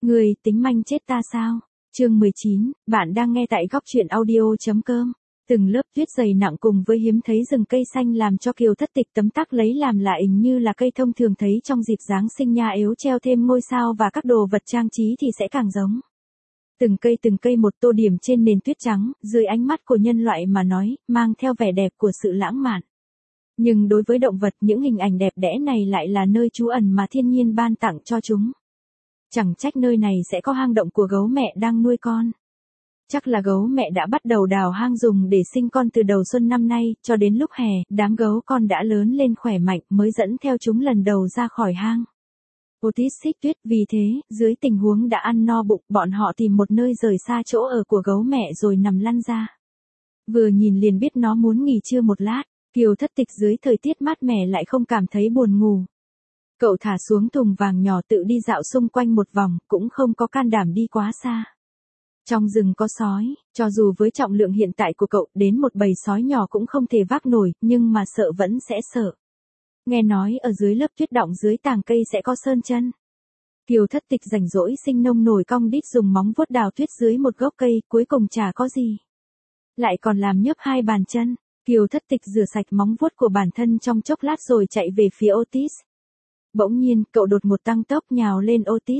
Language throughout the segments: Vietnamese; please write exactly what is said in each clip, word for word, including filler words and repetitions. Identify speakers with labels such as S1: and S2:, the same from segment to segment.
S1: Người tính manh chết ta sao? Chương mười chín, bạn đang nghe tại góc truyện audio chấm com. Từng lớp tuyết dày nặng cùng với hiếm thấy rừng cây xanh làm cho Kiều Thất Tịch tấm tắc lấy làm lạ, hình như là cây thông thường thấy trong dịp Giáng sinh nha, yếu treo thêm ngôi sao và các đồ vật trang trí thì sẽ càng giống. Từng cây từng cây một tô điểm trên nền tuyết trắng, dưới ánh mắt của nhân loại mà nói, mang theo vẻ đẹp của sự lãng mạn. Nhưng đối với động vật, những hình ảnh đẹp đẽ này lại là nơi trú ẩn mà thiên nhiên ban tặng cho chúng. Chẳng trách nơi này sẽ có hang động của gấu mẹ đang nuôi con. Chắc là gấu mẹ đã bắt đầu đào hang dùng để sinh con từ đầu xuân năm nay, cho đến lúc hè, đám gấu con đã lớn lên khỏe mạnh mới dẫn theo chúng lần đầu ra khỏi hang. Otis xích tuyết, vì thế, dưới tình huống đã ăn no bụng, bọn họ tìm một nơi rời xa chỗ ở của gấu mẹ rồi nằm lăn ra. Vừa nhìn liền biết nó muốn nghỉ trưa một lát. Kiều Thất Tịch dưới thời tiết mát mẻ lại không cảm thấy buồn ngủ. Cậu thả xuống thùng vàng nhỏ tự đi dạo xung quanh một vòng, cũng không có can đảm đi quá xa. Trong rừng có sói, cho dù với trọng lượng hiện tại của cậu, đến một bầy sói nhỏ cũng không thể vác nổi, nhưng mà sợ vẫn sẽ sợ. Nghe nói ở dưới lớp tuyết đọng dưới tàng cây sẽ có sơn chân. Kiều Thất Tịch rảnh rỗi sinh nông nổi cong đít dùng móng vuốt đào tuyết dưới một gốc cây, cuối cùng chả có gì. Lại còn làm nhớp hai bàn chân. Kiều Thất Tịch rửa sạch móng vuốt của bản thân trong chốc lát rồi chạy về phía Otis. Bỗng nhiên, cậu đột một tăng tốc nhào lên Otis.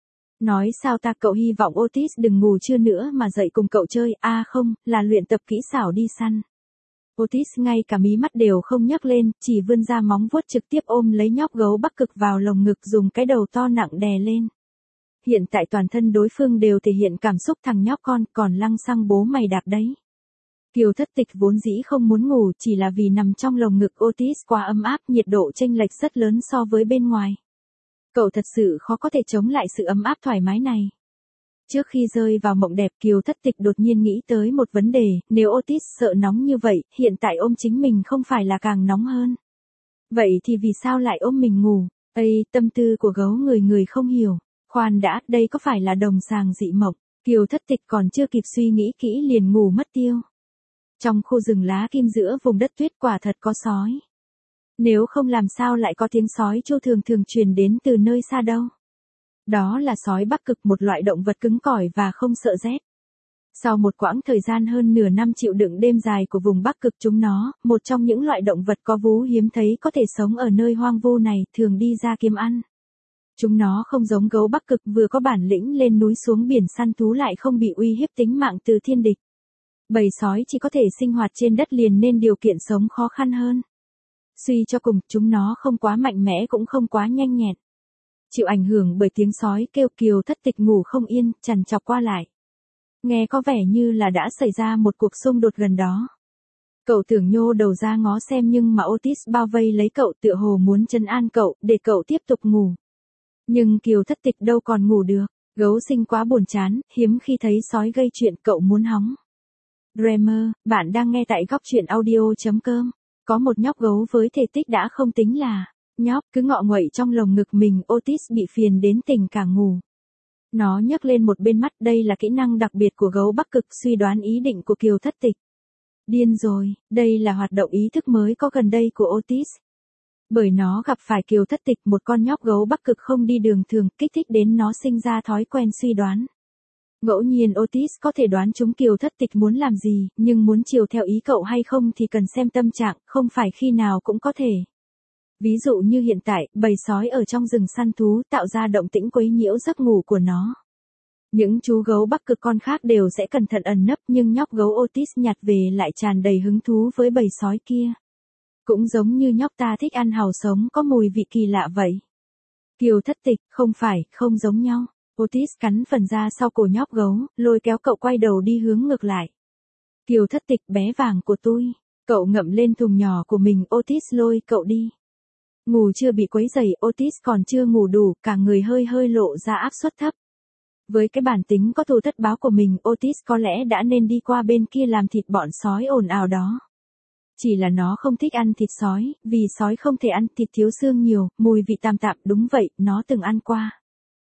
S1: Nói sao ta, cậu hy vọng Otis đừng ngủ trưa nữa mà dậy cùng cậu chơi, a à không, là luyện tập kỹ xảo đi săn. Otis ngay cả mí mắt đều không nhấc lên, chỉ vươn ra móng vuốt trực tiếp ôm lấy nhóc gấu Bắc Cực vào lồng ngực, dùng cái đầu to nặng đè lên. Hiện tại toàn thân đối phương đều thể hiện cảm xúc thằng nhóc con, còn lăng xăng bố mày đạp đấy. Kiều Thất Tịch vốn dĩ không muốn ngủ, chỉ là vì nằm trong lồng ngực Otis quá ấm áp, nhiệt độ chênh lệch rất lớn so với bên ngoài. Cậu thật sự khó có thể chống lại sự ấm áp thoải mái này. Trước khi rơi vào mộng đẹp, Kiều Thất Tịch đột nhiên nghĩ tới một vấn đề, nếu Otis sợ nóng như vậy, hiện tại ôm chính mình không phải là càng nóng hơn. Vậy thì vì sao lại ôm mình ngủ? Ây, tâm tư của gấu người người không hiểu. Khoan đã, đây có phải là đồng sàng dị mộng? Kiều Thất Tịch còn chưa kịp suy nghĩ kỹ liền ngủ mất tiêu. Trong khu rừng lá kim giữa vùng đất tuyết quả thật có sói. Nếu không làm sao lại có tiếng sói tru thường thường truyền đến từ nơi xa đâu. Đó là sói Bắc Cực, một loại động vật cứng cỏi và không sợ rét. Sau một quãng thời gian hơn nửa năm chịu đựng đêm dài của vùng Bắc Cực, chúng nó, một trong những loại động vật có vú hiếm thấy có thể sống ở nơi hoang vu này, thường đi ra kiếm ăn. Chúng nó không giống gấu Bắc Cực vừa có bản lĩnh lên núi xuống biển săn thú lại không bị uy hiếp tính mạng từ thiên địch. Bầy sói chỉ có thể sinh hoạt trên đất liền nên điều kiện sống khó khăn hơn. Suy cho cùng, chúng nó không quá mạnh mẽ cũng không quá nhanh nhẹn. Chịu ảnh hưởng bởi tiếng sói kêu, Kiều Thất Tịch ngủ không yên, trằn trọc qua lại. Nghe có vẻ như là đã xảy ra một cuộc xung đột gần đó. Cậu tưởng nhô đầu ra ngó xem nhưng mà Otis bao vây lấy cậu, tựa hồ muốn trấn an cậu, để cậu tiếp tục ngủ. Nhưng Kiều Thất Tịch đâu còn ngủ được, gấu sinh quá buồn chán, hiếm khi thấy sói gây chuyện, cậu muốn hóng. Dreamer, bạn đang nghe tại góc truyện audio chấm com. Có một nhóc gấu với thể tích đã không tính là nhóc, cứ ngọ nguậy trong lồng ngực mình, Otis bị phiền đến tỉnh cả ngủ. Nó nhấc lên một bên mắt, đây là kỹ năng đặc biệt của gấu Bắc Cực, suy đoán ý định của Kiều Thất Tịch. Điên rồi, đây là hoạt động ý thức mới có gần đây của Otis. Bởi nó gặp phải Kiều Thất Tịch, một con nhóc gấu Bắc Cực không đi đường thường, kích thích đến nó sinh ra thói quen suy đoán. Ngẫu nhiên Otis có thể đoán chúng Kiều Thất Tịch muốn làm gì, nhưng muốn chiều theo ý cậu hay không thì cần xem tâm trạng, không phải khi nào cũng có thể. Ví dụ như hiện tại, bầy sói ở trong rừng săn thú tạo ra động tĩnh quấy nhiễu giấc ngủ của nó. Những chú gấu Bắc Cực con khác đều sẽ cẩn thận ẩn nấp, nhưng nhóc gấu Otis nhặt về lại tràn đầy hứng thú với bầy sói kia. Cũng giống như nhóc ta thích ăn hàu sống có mùi vị kỳ lạ vậy. Kiều Thất Tịch, không phải, không giống nhau. Otis cắn phần da sau cổ nhóc gấu, lôi kéo cậu quay đầu đi hướng ngược lại. Kiều Thất Tịch, bé vàng của tôi. Cậu ngậm lên thùng nhỏ của mình, Otis lôi cậu đi. Ngủ chưa bị quấy rầy, Otis còn chưa ngủ đủ, cả người hơi hơi lộ ra áp suất thấp. Với cái bản tính có thù thất báo của mình, Otis có lẽ đã nên đi qua bên kia làm thịt bọn sói ồn ào đó. Chỉ là nó không thích ăn thịt sói, vì sói không thể ăn thịt thiếu xương nhiều, mùi vị tạm tạm, đúng vậy, nó từng ăn qua.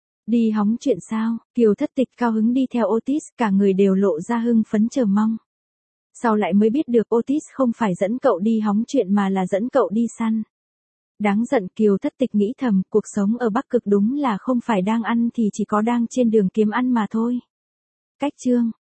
S1: Đi hóng chuyện sao? Kiều Thất Tịch cao hứng đi theo Otis, cả người đều lộ ra hưng phấn chờ mong. Sau lại mới biết được Otis không phải dẫn cậu đi hóng chuyện mà là dẫn cậu đi săn. Đáng giận, Kiều Thất Tịch nghĩ thầm, cuộc sống ở Bắc Cực đúng là không phải đang ăn thì chỉ có đang trên đường kiếm ăn mà thôi. Cách chương